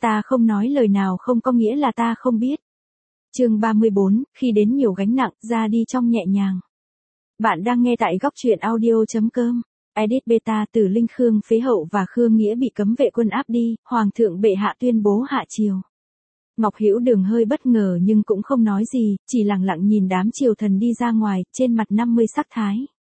Ta không nói lời nào không có nghĩa là ta không biết. Chương 34, khi đến nhiều gánh nặng, ra đi trong nhẹ nhàng. Bạn đang nghe tại góc truyện audio.com. Edit beta từ Linh Khương Phế Hậu và Khương Nghĩa bị cấm vệ quân áp đi, Hoàng thượng bệ hạ tuyên bố hạ triều. Ngọc Hữu Đường hơi bất ngờ nhưng cũng không nói gì, chỉ lặng lặng nhìn đám triều thần đi ra ngoài, trên mặt 50 sắc thái.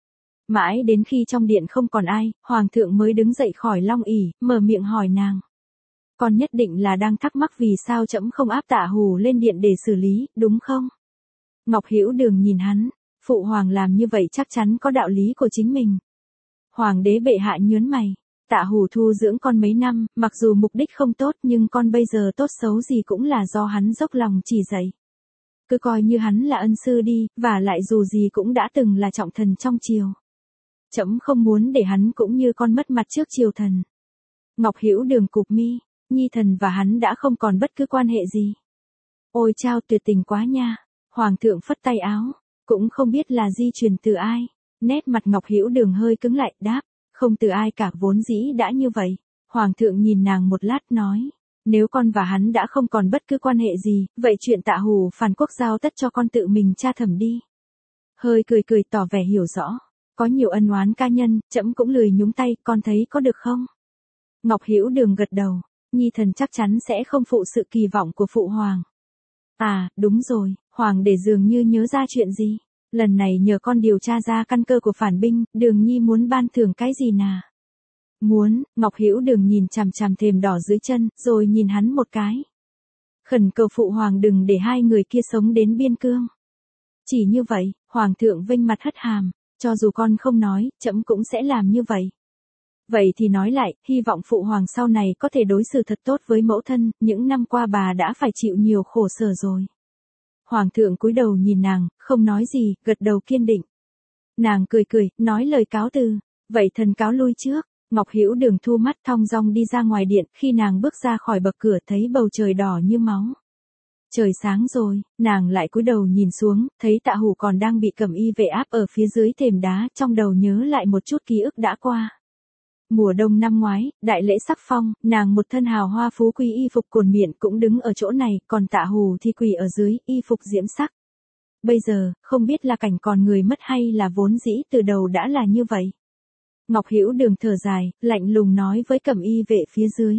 Mãi đến khi trong điện không còn ai, Hoàng thượng mới đứng dậy khỏi long ỷ, mở miệng hỏi nàng. Con nhất định là đang thắc mắc vì sao trẫm không áp Tạ Hù lên điện để xử lý, đúng không? Ngọc Hữu Đường nhìn hắn, phụ hoàng làm như vậy chắc chắn có đạo lý của chính mình. Hoàng đế bệ hạ nhớn mày, Tạ Hù thu dưỡng con mấy năm, mặc dù mục đích không tốt nhưng con bây giờ tốt xấu gì cũng là do hắn dốc lòng chỉ dạy. Cứ coi như hắn là ân sư đi, và lại dù gì cũng đã từng là trọng thần trong triều. Trẫm không muốn để hắn cũng như con mất mặt trước triều thần. Ngọc Hữu Đường cụp mi, nhi thần và hắn đã không còn bất cứ quan hệ gì. Ôi chao, tuyệt tình quá nha. Hoàng thượng phất tay áo, cũng không biết là di truyền từ ai. Nét mặt Ngọc Hữu Đường hơi cứng lại, đáp, không từ ai cả, vốn dĩ đã như vậy. Hoàng thượng nhìn nàng một lát nói, nếu con và hắn đã không còn bất cứ quan hệ gì, vậy chuyện Tạ Hù phản quốc giao tất cho con tự mình tra thẩm đi. Hơi cười cười tỏ vẻ hiểu rõ, có nhiều ân oán ca nhân, trẫm cũng lười nhúng tay, con thấy có được không? Ngọc Hữu Đường gật đầu, nhi thần chắc chắn sẽ không phụ sự kỳ vọng của phụ hoàng. À, đúng rồi, hoàng để dường như nhớ ra chuyện gì. Lần này nhờ con điều tra ra căn cơ của phản binh, Đường nhi muốn ban thưởng cái gì nà? Muốn, Ngọc Hữu Đường nhìn chằm chằm thềm đỏ dưới chân, rồi nhìn hắn một cái. Khẩn cầu phụ hoàng đừng để hai người kia sống đến biên cương. Chỉ như vậy, hoàng thượng vênh mặt hất hàm, cho dù con không nói, trẫm cũng sẽ làm như vậy. Vậy thì nói lại, hy vọng phụ hoàng sau này có thể đối xử thật tốt với mẫu thân, những năm qua bà đã phải chịu nhiều khổ sở rồi. Hoàng thượng cúi đầu nhìn nàng, không nói gì, gật đầu kiên định. Nàng cười cười, nói lời cáo từ, vậy thần cáo lui trước. Ngọc Hữu Đường thu mắt thong dong đi ra ngoài điện, khi nàng bước ra khỏi bậc cửa thấy bầu trời đỏ như máu. Trời sáng rồi, nàng lại cúi đầu nhìn xuống, thấy Tạ Hù còn đang bị cẩm y vệ áp ở phía dưới thềm đá, trong đầu nhớ lại một chút ký ức đã qua. Mùa đông năm ngoái, đại lễ sắc phong, nàng một thân hào hoa phú quý y phục cồn miện cũng đứng ở chỗ này, còn Tạ Hù thì quỳ ở dưới, y phục diễm sắc. Bây giờ, không biết là cảnh còn người mất hay là vốn dĩ từ đầu đã là như vậy. Ngọc Hữu Đường thở dài, lạnh lùng nói với cẩm y vệ phía dưới.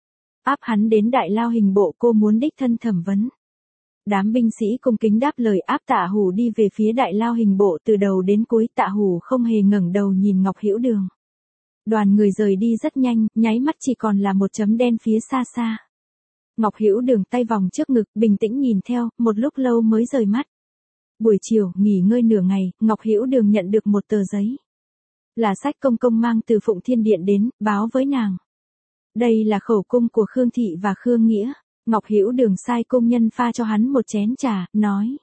Áp hắn đến đại lao hình bộ, cô muốn đích thân thẩm vấn. Đám binh sĩ cung kính đáp lời, áp Tạ Hù đi về phía đại lao hình bộ, từ đầu đến cuối Tạ Hù không hề ngẩng đầu nhìn Ngọc Hữu Đường. Đoàn người rời đi rất nhanh, nháy mắt chỉ còn là một chấm đen phía xa xa. Ngọc Hữu Đường tay vòng trước ngực, bình tĩnh nhìn theo, một lúc lâu mới rời mắt. Buổi chiều, nghỉ ngơi nửa ngày, Ngọc Hữu Đường nhận được một tờ giấy. Là Sách Công Công mang từ Phụng Thiên Điện đến, báo với nàng. Đây là khẩu cung của Khương Thị và Khương Nghĩa. Ngọc Hữu Đường sai công nhân pha cho hắn một chén trà, nói.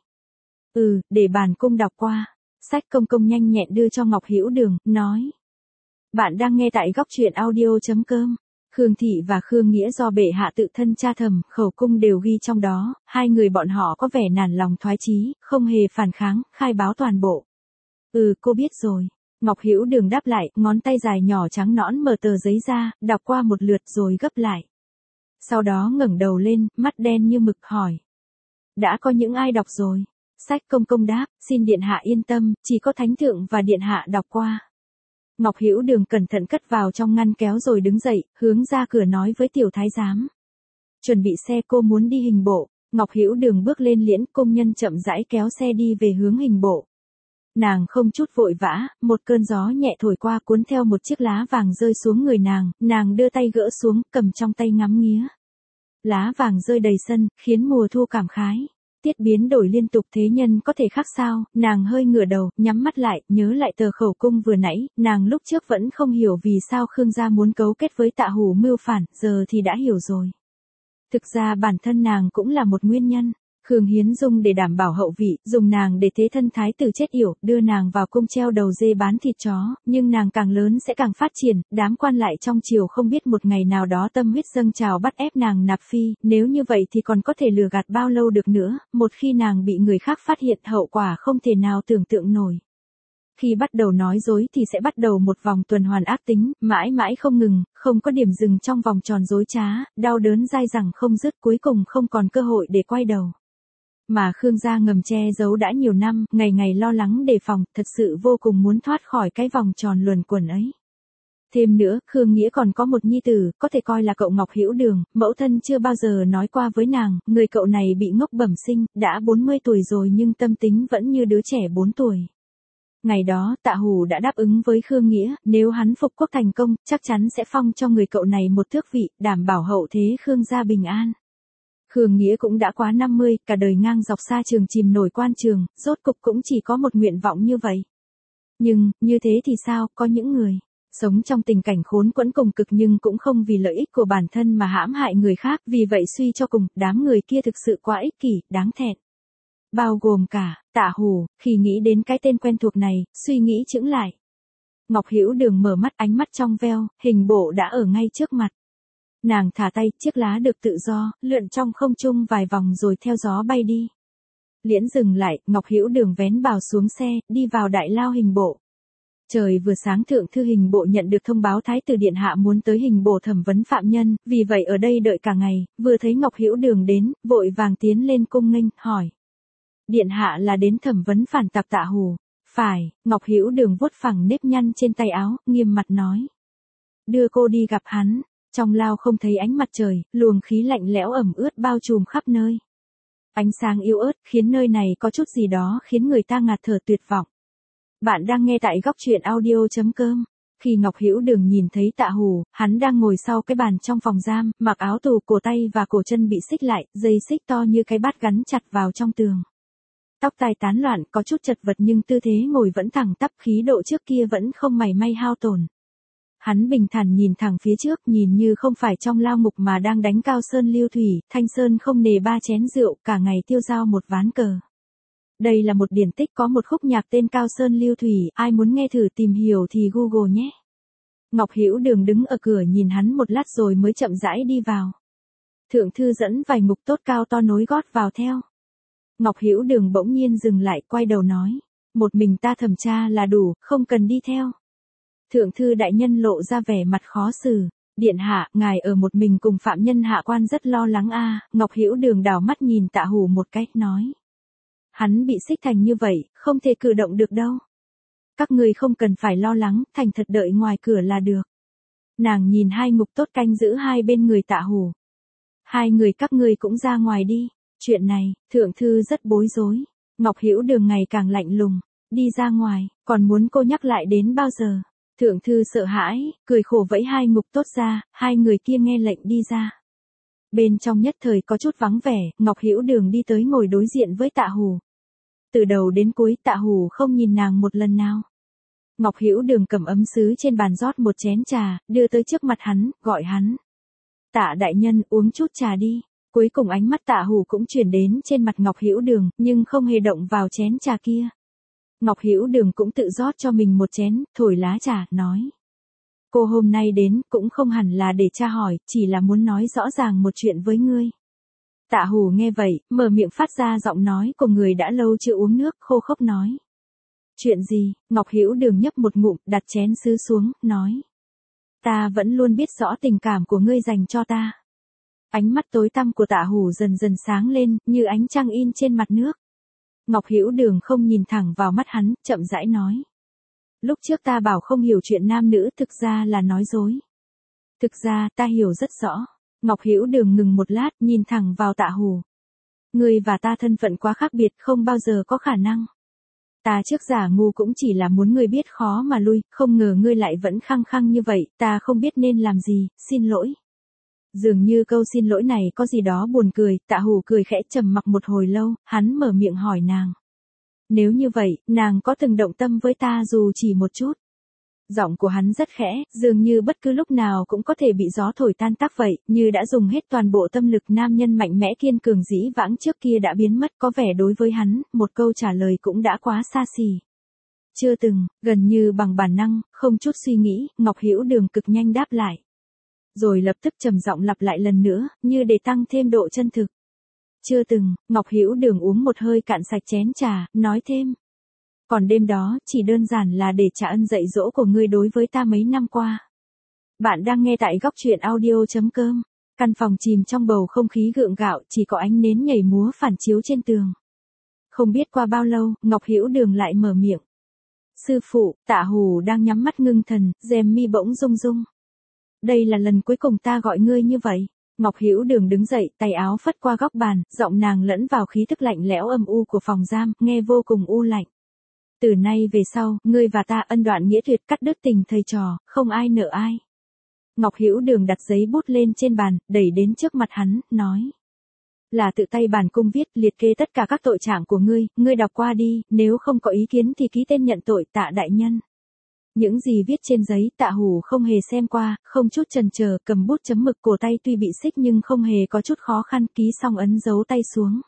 Để bản cung đọc qua. Sách Công Công nhanh nhẹn đưa cho Ngọc Hữu Đường, nói. Bạn đang nghe tại góc truyện audio.com. Khương Thị và Khương Nghĩa do bệ hạ tự thân tra thẩm, khẩu cung đều ghi trong đó, hai người bọn họ có vẻ nản lòng thoái chí, không hề phản kháng, khai báo toàn bộ. Cô biết rồi. Ngọc Hữu Đường đáp lại, ngón tay dài nhỏ trắng nõn mở tờ giấy ra, đọc qua một lượt rồi gấp lại. Sau đó ngẩng đầu lên, mắt đen như mực hỏi. Đã có những ai đọc rồi? Sách Công Công đáp, xin điện hạ yên tâm, chỉ có thánh thượng và điện hạ đọc qua. Ngọc Hữu Đường cẩn thận cất vào trong ngăn kéo rồi đứng dậy, hướng ra cửa nói với tiểu thái giám. Chuẩn bị xe, cô muốn đi hình bộ. Ngọc Hữu Đường bước lên liễn, công nhân chậm rãi kéo xe đi về hướng hình bộ. Nàng không chút vội vã, một cơn gió nhẹ thổi qua cuốn theo một chiếc lá vàng rơi xuống người nàng đưa tay gỡ xuống, cầm trong tay ngắm nghía. Lá vàng rơi đầy sân, khiến mùa thu cảm khái. Tiết biến đổi liên tục, thế nhân có thể khác sao? Nàng hơi ngửa đầu, nhắm mắt lại, nhớ lại tờ khẩu cung vừa nãy, nàng lúc trước vẫn không hiểu vì sao Khương gia muốn cấu kết với Tạ Hù mưu phản, giờ thì đã hiểu rồi. Thực ra bản thân nàng cũng là một nguyên nhân. Khương Hiến Dung để đảm bảo hậu vị, dùng nàng để thế thân thái tử chết yểu, đưa nàng vào cung treo đầu dê bán thịt chó, nhưng nàng càng lớn sẽ càng phát triển, đám quan lại trong triều không biết một ngày nào đó tâm huyết dâng trào bắt ép nàng nạp phi, nếu như vậy thì còn có thể lừa gạt bao lâu được nữa, một khi nàng bị người khác phát hiện hậu quả không thể nào tưởng tượng nổi. Khi bắt đầu nói dối thì sẽ bắt đầu một vòng tuần hoàn ác tính, mãi mãi không ngừng, không có điểm dừng trong vòng tròn dối trá, đau đớn dai dẳng không dứt, cuối cùng không còn cơ hội để quay đầu. Mà Khương gia ngầm che giấu đã nhiều năm, ngày ngày lo lắng đề phòng, thật sự vô cùng muốn thoát khỏi cái vòng tròn luẩn quẩn ấy. Thêm nữa, Khương Nghĩa còn có một nhi tử, có thể coi là cậu Ngọc Hữu Đường, mẫu thân chưa bao giờ nói qua với nàng, người cậu này bị ngốc bẩm sinh, đã 40 tuổi rồi nhưng tâm tính vẫn như đứa trẻ 4 tuổi. Ngày đó, Tạ Hủ đã đáp ứng với Khương Nghĩa, nếu hắn phục quốc thành công, chắc chắn sẽ phong cho người cậu này một tước vị, đảm bảo hậu thế Khương gia bình an. Khương Nghĩa cũng đã quá 50, cả đời ngang dọc xa trường chìm nổi quan trường, rốt cục cũng chỉ có một nguyện vọng như vậy. Nhưng, như thế thì sao, có những người sống trong tình cảnh khốn quẫn cùng cực nhưng cũng không vì lợi ích của bản thân mà hãm hại người khác, vì vậy suy cho cùng, đám người kia thực sự quá ích kỷ, đáng thẹn. Bao gồm cả, Tạ Hủ, khi nghĩ đến cái tên quen thuộc này, suy nghĩ chững lại. Ngọc Hữu Đường mở mắt, ánh mắt trong veo, hình bộ đã ở ngay trước mặt. Nàng thả tay, chiếc lá được tự do, lượn trong không trung vài vòng rồi theo gió bay đi. Liễn dừng lại, Ngọc Hữu Đường vén bào xuống xe, đi vào đại lao hình bộ. Trời vừa sáng, thượng thư hình bộ nhận được thông báo Thái tử điện hạ muốn tới hình bộ thẩm vấn phạm nhân, vì vậy ở đây đợi cả ngày, vừa thấy Ngọc Hữu Đường đến, vội vàng tiến lên cung nghênh, hỏi. Điện hạ là đến thẩm vấn phản tặc Tạ Hủ. Phải, Ngọc Hữu Đường vuốt phẳng nếp nhăn trên tay áo, nghiêm mặt nói. Đưa cô đi gặp hắn. Trong lao không thấy ánh mặt trời, luồng khí lạnh lẽo ẩm ướt bao trùm khắp nơi. Ánh sáng yếu ớt, khiến nơi này có chút gì đó khiến người ta ngạt thở tuyệt vọng. Bạn đang nghe tại góc truyện audio.com. Khi Ngọc Hữu Đường nhìn thấy Tạ Hủ, hắn đang ngồi sau cái bàn trong phòng giam, mặc áo tù, cổ tay và cổ chân bị xích lại, dây xích to như cái bát gắn chặt vào trong tường. Tóc tai tán loạn, có chút chật vật nhưng tư thế ngồi vẫn thẳng tắp, khí độ trước kia vẫn không mảy may hao tổn. Hắn bình thản nhìn thẳng phía trước, nhìn như không phải trong lao ngục mà đang đánh Cao Sơn Lưu Thủy, Thanh Sơn không nề 3 chén rượu, cả ngày tiêu dao một ván cờ. Đây là một điển tích, có một khúc nhạc tên Cao Sơn Lưu Thủy, ai muốn nghe thử tìm hiểu thì Google nhé. Ngọc Hữu Đường đứng ở cửa nhìn hắn một lát rồi mới chậm rãi đi vào. Thượng thư dẫn vài ngục tốt cao to nối gót vào theo. Ngọc Hữu Đường bỗng nhiên dừng lại, quay đầu nói, một mình ta thẩm tra là đủ, không cần đi theo. Thượng thư đại nhân lộ ra vẻ mặt khó xử. Điện hạ, ngài ở một mình cùng phạm nhân hạ quan rất lo lắng a. Ngọc Hữu Đường đảo mắt nhìn Tạ Hủ một cách, nói. Hắn bị xích thành như vậy, không thể cử động được đâu. Các người không cần phải lo lắng, thành thật đợi ngoài cửa là được. Nàng nhìn hai ngục tốt canh giữ hai bên người Tạ Hủ. Hai người các ngươi cũng ra ngoài đi. Chuyện này, thượng thư rất bối rối. Ngọc Hữu Đường ngày càng lạnh lùng. Đi ra ngoài, còn muốn cô nhắc lại đến bao giờ? Thượng thư sợ hãi, cười khổ vẫy hai ngục tốt ra, hai người kia nghe lệnh đi ra. Bên trong nhất thời có chút vắng vẻ, Ngọc Hữu Đường đi tới ngồi đối diện với Tạ Hủ. Từ đầu đến cuối Tạ Hủ không nhìn nàng một lần nào. Ngọc Hữu Đường cầm ấm sứ trên bàn rót một chén trà, đưa tới trước mặt hắn, gọi hắn. Tạ đại nhân, uống chút trà đi. Cuối cùng ánh mắt Tạ Hủ cũng chuyển đến trên mặt Ngọc Hữu Đường, nhưng không hề động vào chén trà kia. Ngọc Hữu Đường cũng tự rót cho mình một chén, thổi lá trà, nói. Cô hôm nay đến, cũng không hẳn là để tra hỏi, chỉ là muốn nói rõ ràng một chuyện với ngươi. Tạ Hủ nghe vậy, mở miệng phát ra giọng nói của người đã lâu chưa uống nước, khô khốc nói. Chuyện gì? Ngọc Hữu Đường nhấp một ngụm, đặt chén sứ xuống, nói. Ta vẫn luôn biết rõ tình cảm của ngươi dành cho ta. Ánh mắt tối tăm của Tạ Hủ dần dần sáng lên, như ánh trăng in trên mặt nước. Ngọc Hữu Đường không nhìn thẳng vào mắt hắn, chậm rãi nói. Lúc trước ta bảo không hiểu chuyện nam nữ, thực ra là nói dối. Thực ra, ta hiểu rất rõ. Ngọc Hữu Đường ngừng một lát, nhìn thẳng vào Tạ Hủ. Ngươi và ta thân phận quá khác biệt, không bao giờ có khả năng. Ta trước giả ngu cũng chỉ là muốn ngươi biết khó mà lui, không ngờ ngươi lại vẫn khăng khăng như vậy, ta không biết nên làm gì, xin lỗi. Dường như câu xin lỗi này có gì đó buồn cười, Tạ Hủ cười khẽ, trầm mặc một hồi lâu, hắn mở miệng hỏi nàng. Nếu như vậy, nàng có từng động tâm với ta dù chỉ một chút? Giọng của hắn rất khẽ, dường như bất cứ lúc nào cũng có thể bị gió thổi tan tác vậy, như đã dùng hết toàn bộ tâm lực, nam nhân mạnh mẽ kiên cường dĩ vãng trước kia đã biến mất, có vẻ đối với hắn, một câu trả lời cũng đã quá xa xỉ. Chưa từng, gần như bằng bản năng, không chút suy nghĩ, Ngọc Hữu Đường cực nhanh đáp lại. Rồi lập tức trầm giọng lặp lại lần nữa, như để tăng thêm độ chân thực. Chưa từng. Ngọc Hữu Đường uống một hơi cạn sạch chén trà, nói thêm. Còn đêm đó, chỉ đơn giản là để trả ơn dạy dỗ của ngươi đối với ta mấy năm qua. Bạn đang nghe tại góc truyện audio.com. Căn phòng chìm trong bầu không khí gượng gạo, chỉ có ánh nến nhảy múa phản chiếu trên tường. Không biết qua bao lâu, Ngọc Hữu Đường lại mở miệng. Sư phụ, Tạ Hủ đang nhắm mắt ngưng thần, rèm mi bỗng rung rung. Đây là lần cuối cùng ta gọi ngươi như vậy. Ngọc Hữu Đường đứng dậy, tay áo phất qua góc bàn, giọng nàng lẫn vào khí thức lạnh lẽo âm u của phòng giam, nghe vô cùng u lạnh. Từ nay về sau, ngươi và ta ân đoạn nghĩa tuyệt, cắt đứt tình thầy trò, không ai nợ ai. Ngọc Hữu Đường đặt giấy bút lên trên bàn, đẩy đến trước mặt hắn, nói. Là tự tay bản cung viết, liệt kê tất cả các tội trạng của ngươi đọc qua đi, nếu không có ý kiến thì ký tên nhận tội, Tạ đại nhân. Những gì viết trên giấy, Tạ Hủ không hề xem qua, không chút chần chờ, cầm bút chấm mực, cổ tay tuy bị xích nhưng không hề có chút khó khăn, ký xong ấn dấu tay xuống.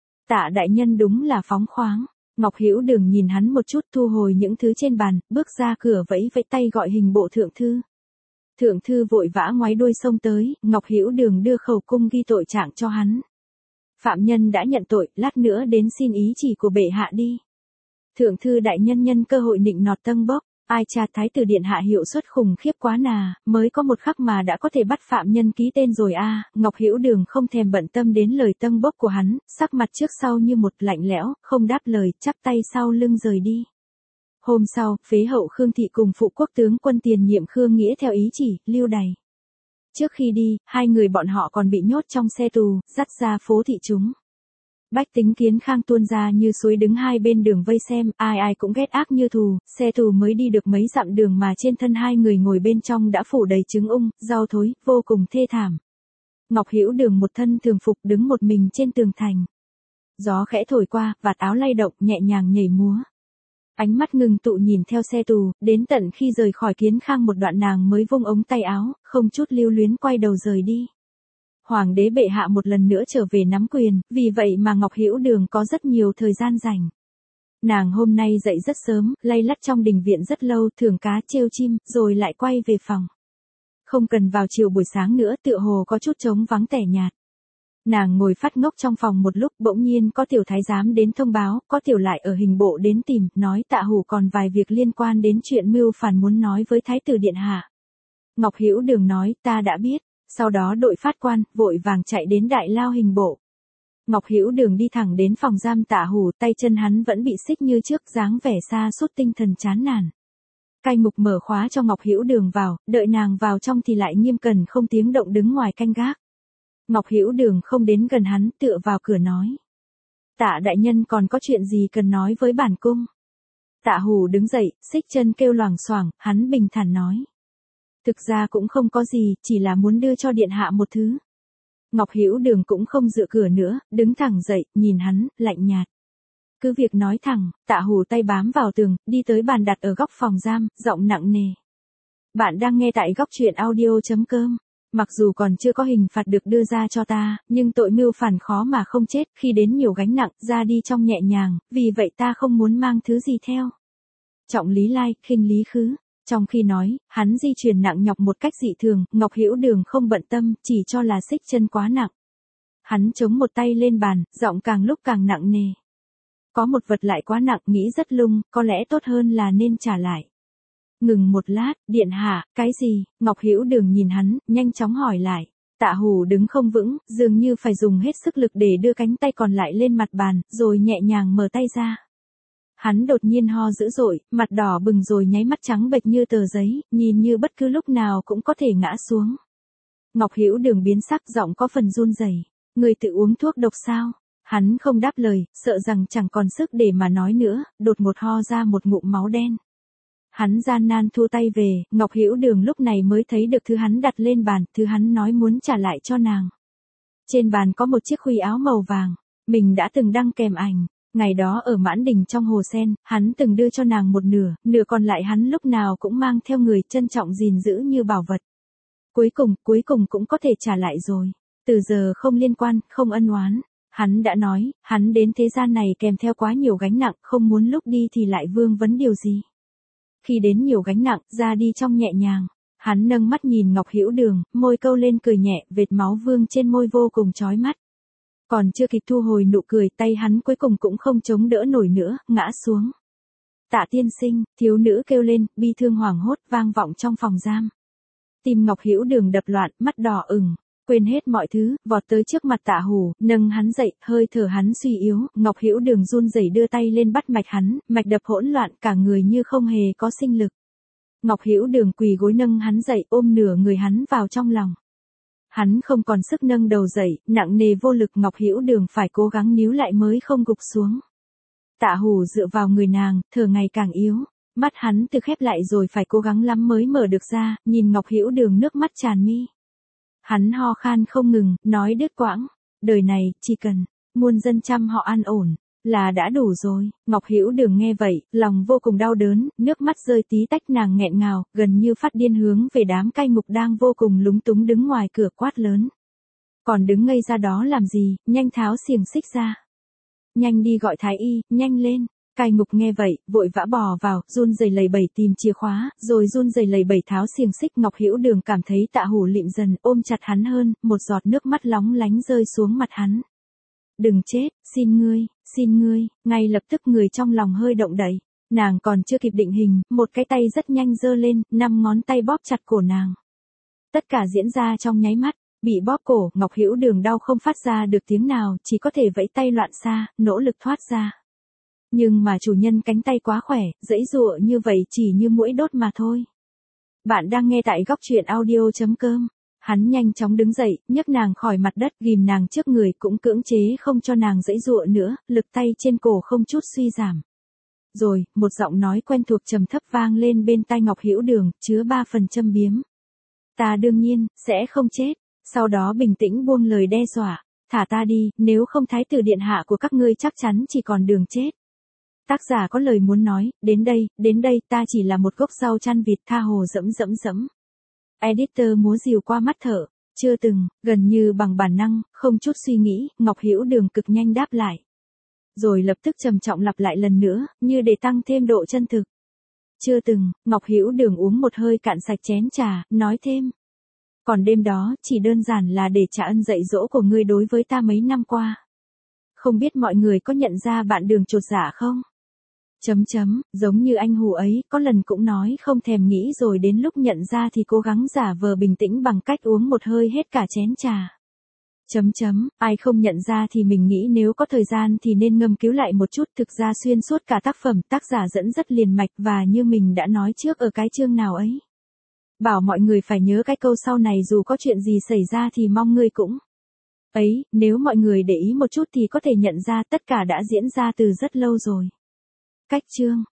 Tạ đại nhân đúng là phóng khoáng. Ngọc Hữu Đường nhìn hắn một chút, thu hồi những thứ trên bàn, bước ra cửa vẫy vẫy tay gọi hình bộ thượng thư. Thượng thư vội vã ngoái đuôi xông tới, Ngọc Hữu Đường đưa khẩu cung ghi tội trạng cho hắn. Phạm nhân đã nhận tội, lát nữa đến xin ý chỉ của bệ hạ đi. Thượng thư đại nhân nhân cơ hội nịnh nọt tâng bốc. Ai cha, thái tử điện hạ hiệu suất khủng khiếp quá nà, mới có một khắc mà đã có thể bắt phạm nhân ký tên rồi a. Ngọc Hữu Đường không thèm bận tâm đến lời tâng bốc của hắn, sắc mặt trước sau như một, lạnh lẽo, không đáp lời, chắp tay sau lưng rời đi. Hôm sau, phế hậu Khương Thị cùng phụ quốc tướng quân tiền nhiệm Khương Nghĩa theo ý chỉ, lưu đày. Trước khi đi, hai người bọn họ còn bị nhốt trong xe tù, dắt ra phố thị chúng. Bách tính Kiến Khang tuôn ra như suối đứng hai bên đường vây xem, ai ai cũng ghét ác như thù, xe tù mới đi được mấy dặm đường mà trên thân hai người ngồi bên trong đã phủ đầy trứng ung, rau thối, vô cùng thê thảm. Ngọc Hữu Đường một thân thường phục đứng một mình trên tường thành. Gió khẽ thổi qua, vạt áo lay động, nhẹ nhàng nhảy múa. Ánh mắt ngừng tụ nhìn theo xe tù, đến tận khi rời khỏi Kiến Khang một đoạn nàng mới vung ống tay áo, không chút lưu luyến quay đầu rời đi. Hoàng đế bệ hạ một lần nữa trở về nắm quyền, vì vậy mà Ngọc Hữu Đường có rất nhiều thời gian rảnh. Nàng hôm nay dậy rất sớm, lay lắt trong đình viện rất lâu, thưởng cá trêu chim, rồi lại quay về phòng. Không cần vào chiều buổi sáng nữa, tựa hồ có chút trống vắng tẻ nhạt. Nàng ngồi phát ngốc trong phòng một lúc, bỗng nhiên có tiểu thái giám đến thông báo, có tiểu lại ở hình bộ đến tìm, nói Tạ Hủ còn vài việc liên quan đến chuyện mưu phản muốn nói với thái tử điện hạ. Ngọc Hữu Đường nói, ta đã biết. Sau đó đội phát quan, vội vàng chạy đến đại lao hình bộ. Ngọc Hữu Đường đi thẳng đến phòng giam Tạ Hủ, tay chân hắn vẫn bị xích như trước, dáng vẻ sa sút tinh thần chán nản. Cai ngục mở khóa cho Ngọc Hữu Đường vào, đợi nàng vào trong thì lại nghiêm cẩn không tiếng động đứng ngoài canh gác. Ngọc Hữu Đường không đến gần hắn, tựa vào cửa nói. Tạ đại nhân còn có chuyện gì cần nói với bản cung? Tạ Hủ đứng dậy, xích chân kêu loảng xoảng, hắn bình thản nói. Thực ra cũng không có gì, chỉ là muốn đưa cho điện hạ một thứ. Ngọc Hữu Đường cũng không dựa cửa nữa, đứng thẳng dậy, nhìn hắn, lạnh nhạt. Cứ việc nói thẳng, Tạ Hủ tay bám vào tường, đi tới bàn đặt ở góc phòng giam, giọng nặng nề. Bạn đang nghe tại góc truyện audio.com. Mặc dù còn chưa có hình phạt được đưa ra cho ta, nhưng tội mưu phản khó mà không chết, khi đến nhiều gánh nặng, ra đi trong nhẹ nhàng, vì vậy ta không muốn mang thứ gì theo. Trọng lý lai, khinh lý khứ. Trong khi nói, hắn di chuyển nặng nhọc một cách dị thường, Ngọc Hữu Đường không bận tâm, chỉ cho là xích chân quá nặng. Hắn chống một tay lên bàn, giọng càng lúc càng nặng nề. Có một vật lại quá nặng, nghĩ rất lung, có lẽ tốt hơn là nên trả lại. Ngừng một lát, điện hạ, cái gì? Ngọc Hữu Đường nhìn hắn, nhanh chóng hỏi lại. Tạ Hủ đứng không vững, dường như phải dùng hết sức lực để đưa cánh tay còn lại lên mặt bàn, rồi nhẹ nhàng mở tay ra. Hắn đột nhiên ho dữ dội, mặt đỏ bừng rồi nháy mắt trắng bệch như tờ giấy, nhìn như bất cứ lúc nào cũng có thể ngã xuống. Ngọc Hữu Đường biến sắc, giọng có phần run rẩy. Người tự uống thuốc độc sao? Hắn không đáp lời, sợ rằng chẳng còn sức để mà nói nữa, đột ngột ho ra một ngụm máu đen. Hắn gian nan thu tay về, Ngọc Hữu Đường lúc này mới thấy được thứ hắn đặt lên bàn, thứ hắn nói muốn trả lại cho nàng. Trên bàn có một chiếc khuy áo màu vàng, mình đã từng đăng kèm ảnh. Ngày đó ở Mãn Đình trong hồ sen, hắn từng đưa cho nàng một nửa, nửa còn lại hắn lúc nào cũng mang theo người, trân trọng gìn giữ như bảo vật. Cuối cùng cũng có thể trả lại rồi. Từ giờ không liên quan, không ân oán. Hắn đã nói, hắn đến thế gian này kèm theo quá nhiều gánh nặng, không muốn lúc đi thì lại vương vấn điều gì. Khi đến nhiều gánh nặng, ra đi trong nhẹ nhàng. Hắn nâng mắt nhìn Ngọc Hữu Đường, môi câu lên cười nhẹ, vệt máu vương trên môi vô cùng chói mắt. Còn chưa kịp thu hồi nụ cười, tay hắn cuối cùng cũng không chống đỡ nổi nữa, ngã xuống. Tạ tiên sinh, thiếu nữ kêu lên, bi thương hoảng hốt vang vọng trong phòng giam. Tim Ngọc Hữu Đường đập loạn, mắt đỏ ửng, quên hết mọi thứ, vọt tới trước mặt Tạ Hủ, nâng hắn dậy, hơi thở hắn suy yếu, Ngọc Hữu Đường run rẩy đưa tay lên bắt mạch hắn, mạch đập hỗn loạn, cả người như không hề có sinh lực. Ngọc Hữu Đường quỳ gối nâng hắn dậy, ôm nửa người hắn vào trong lòng. Hắn không còn sức nâng đầu dậy, nặng nề vô lực, Ngọc Hữu Đường phải cố gắng níu lại mới không gục xuống. Tạ Hủ dựa vào người nàng, thở ngày càng yếu, mắt hắn từ khép lại rồi phải cố gắng lắm mới mở được ra, nhìn Ngọc Hữu Đường nước mắt tràn mi. Hắn ho khan không ngừng, nói đứt quãng, đời này, chỉ cần muôn dân chăm họ an ổn, là đã đủ rồi. Ngọc Hữu Đường nghe vậy, lòng vô cùng đau đớn, nước mắt rơi tí tách, nàng nghẹn ngào, gần như phát điên hướng về đám cai ngục đang vô cùng lúng túng đứng ngoài cửa quát lớn. Còn đứng ngây ra đó làm gì, nhanh tháo xiềng xích ra. Nhanh đi gọi thái y, nhanh lên. Cai ngục nghe vậy, vội vã bò vào, run rẩy lầy bẩy tìm chìa khóa, rồi run rẩy lầy bẩy tháo xiềng xích. Ngọc Hữu Đường cảm thấy Tạ Hủ lịm dần, ôm chặt hắn hơn, một giọt nước mắt lóng lánh rơi xuống mặt hắn. Đừng chết, xin ngươi, ngay lập tức người trong lòng hơi động đậy. Nàng còn chưa kịp định hình, một cái tay rất nhanh giơ lên, 5 ngón tay bóp chặt cổ nàng. Tất cả diễn ra trong nháy mắt. Bị bóp cổ, Ngọc Hữu Đường đau không phát ra được tiếng nào, chỉ có thể vẫy tay loạn xạ, nỗ lực thoát ra. Nhưng mà chủ nhân cánh tay quá khỏe, giãy giụa như vậy chỉ như muỗi đốt mà thôi. Bạn đang nghe tại góc truyện audio.com. Hắn nhanh chóng đứng dậy, nhấc nàng khỏi mặt đất, ghim nàng trước người, cũng cưỡng chế không cho nàng giãy giụa nữa, lực tay trên cổ không chút suy giảm. Rồi, một giọng nói quen thuộc trầm thấp vang lên bên tai Ngọc Hữu Đường, chứa 3 phần châm biếm. Ta đương nhiên, sẽ không chết. Sau đó bình tĩnh buông lời đe dọa, thả ta đi, nếu không thái tử điện hạ của các ngươi chắc chắn chỉ còn đường chết. Tác giả có lời muốn nói, đến đây, ta chỉ là một gốc rau chăn vịt, tha hồ dẫm. Editor múa rìu qua mắt thở, chưa từng, gần như bằng bản năng, không chút suy nghĩ, Ngọc Hữu Đường cực nhanh đáp lại. Rồi lập tức trầm trọng lặp lại lần nữa, như để tăng thêm độ chân thực. Chưa từng, Ngọc Hữu Đường uống một hơi cạn sạch chén trà, nói thêm. Còn đêm đó, chỉ đơn giản là để trả ân dạy dỗ của ngươi đối với ta mấy năm qua. Không biết mọi người có nhận ra bạn Đường chột dạ không? Giống như anh Hù ấy, có lần cũng nói không thèm nghĩ rồi đến lúc nhận ra thì cố gắng giả vờ bình tĩnh bằng cách uống một hơi hết cả chén trà. Ai không nhận ra thì mình nghĩ nếu có thời gian thì nên ngâm cứu lại một chút, thực ra xuyên suốt cả tác phẩm, tác giả dẫn rất liền mạch và như mình đã nói trước ở cái chương nào ấy. Bảo mọi người phải nhớ cái câu sau này, dù có chuyện gì xảy ra thì mong ngươi cũng ấy, nếu mọi người để ý một chút thì có thể nhận ra tất cả đã diễn ra từ rất lâu rồi. Cách chương